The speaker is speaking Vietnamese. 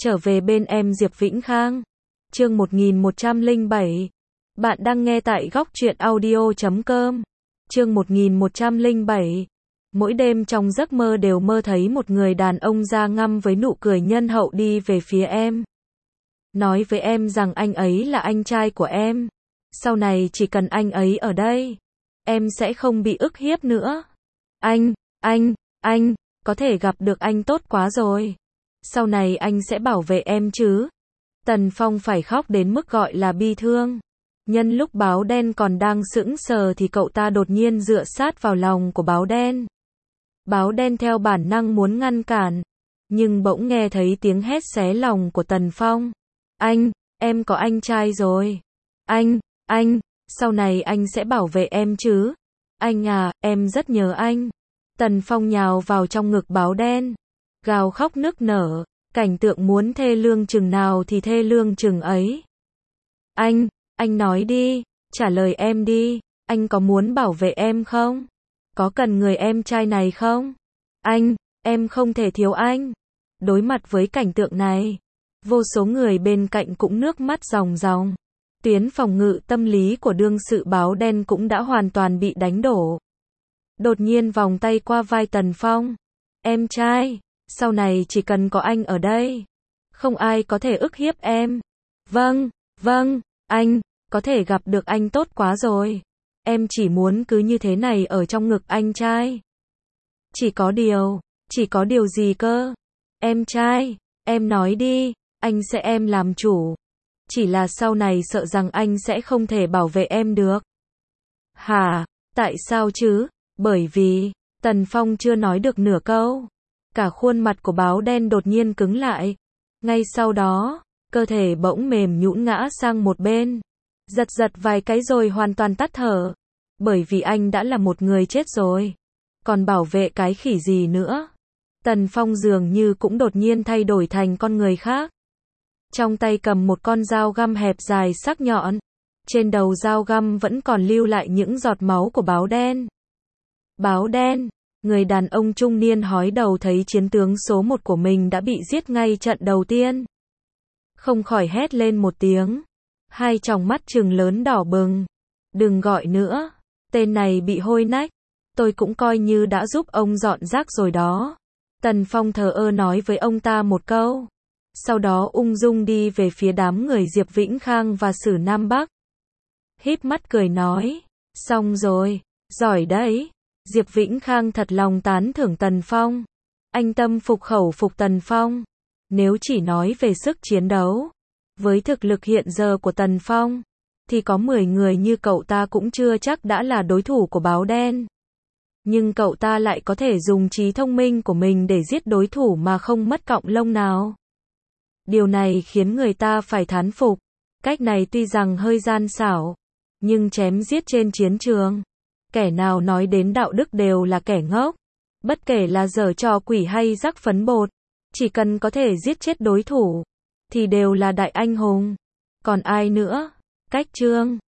trở về bên em Diệp Vĩnh Khang. Chương 1107. Bạn đang nghe tại góc truyện audio.com. Chương 1107. Mỗi đêm trong giấc mơ đều mơ thấy một người đàn ông da ngăm với nụ cười nhân hậu đi về phía em. Nói với em rằng anh ấy là anh trai của em. Sau này chỉ cần anh ấy ở đây, em sẽ không bị ức hiếp nữa. Anh, có thể gặp được anh tốt quá rồi. Sau này anh sẽ bảo vệ em chứ. Tần Phong phải khóc đến mức gọi là bi thương. Nhân lúc báo đen còn đang sững sờ thì cậu ta đột nhiên dựa sát vào lòng của báo đen. Báo đen theo bản năng muốn ngăn cản, nhưng bỗng nghe thấy tiếng hét xé lòng của Tần Phong. Em có anh trai rồi. Anh, sau này anh sẽ bảo vệ em chứ. Anh à, em rất nhớ anh. Tần Phong nhào vào trong ngực báo đen, gào khóc nức nở, cảnh tượng muốn thê lương chừng nào thì thê lương chừng ấy. Anh nói đi, trả lời em đi, anh có muốn bảo vệ em không? Có cần người em trai này không? Em không thể thiếu anh. Đối mặt với cảnh tượng này, vô số người bên cạnh cũng nước mắt ròng ròng. Tuyến phòng ngự tâm lý của đương sự báo đen cũng đã hoàn toàn bị đánh đổ. Đột nhiên vòng tay qua vai Tần Phong. Em trai, sau này chỉ cần có anh ở đây, không ai có thể ức hiếp em. Vâng, anh, có thể gặp được anh tốt quá rồi. Em chỉ muốn cứ như thế này ở trong ngực anh trai. Chỉ có điều gì cơ? Em trai, em nói đi, anh sẽ em làm chủ. Chỉ là sau này sợ rằng anh sẽ không thể bảo vệ em được. Hả? Tại sao chứ? Bởi vì, Tần Phong chưa nói được nửa câu. Cả khuôn mặt của báo đen đột nhiên cứng lại. Ngay sau đó, cơ thể bỗng mềm nhũn ngã sang một bên. Giật vài cái rồi hoàn toàn tắt thở. Bởi vì anh đã là một người chết rồi. Còn bảo vệ cái khỉ gì nữa? Tần Phong dường như cũng đột nhiên thay đổi thành con người khác. Trong tay cầm một con dao găm hẹp dài sắc nhọn. Trên đầu dao găm vẫn còn lưu lại những giọt máu của báo đen. Báo đen, người đàn ông trung niên hói đầu thấy chiến tướng số 1 của mình đã bị giết ngay trận đầu tiên. Không khỏi hét lên một tiếng. Hai tròng mắt trừng lớn đỏ bừng. Đừng gọi nữa, tên này bị hôi nách. Tôi cũng coi như đã giúp ông dọn rác rồi đó. Tần Phong thờ ơ nói với ông ta một câu. Sau đó ung dung đi về phía đám người Diệp Vĩnh Khang và Sử Nam Bắc. Híp mắt cười nói. Xong rồi, giỏi đấy. Diệp Vĩnh Khang thật lòng tán thưởng Tần Phong. Anh tâm phục khẩu phục Tần Phong. Nếu chỉ nói về sức chiến đấu, với thực lực hiện giờ của Tần Phong, thì có 10 người như cậu ta cũng chưa chắc đã là đối thủ của báo đen. Nhưng cậu ta lại có thể dùng trí thông minh của mình để giết đối thủ mà không mất cọng lông nào. Điều này khiến người ta phải thán phục. Cách này tuy rằng hơi gian xảo, nhưng chém giết trên chiến trường, kẻ nào nói đến đạo đức đều là kẻ ngốc. Bất kể là giở trò quỷ hay rắc phấn bột, chỉ cần có thể giết chết đối thủ, thì đều là đại anh hùng. Còn ai nữa? Cách chương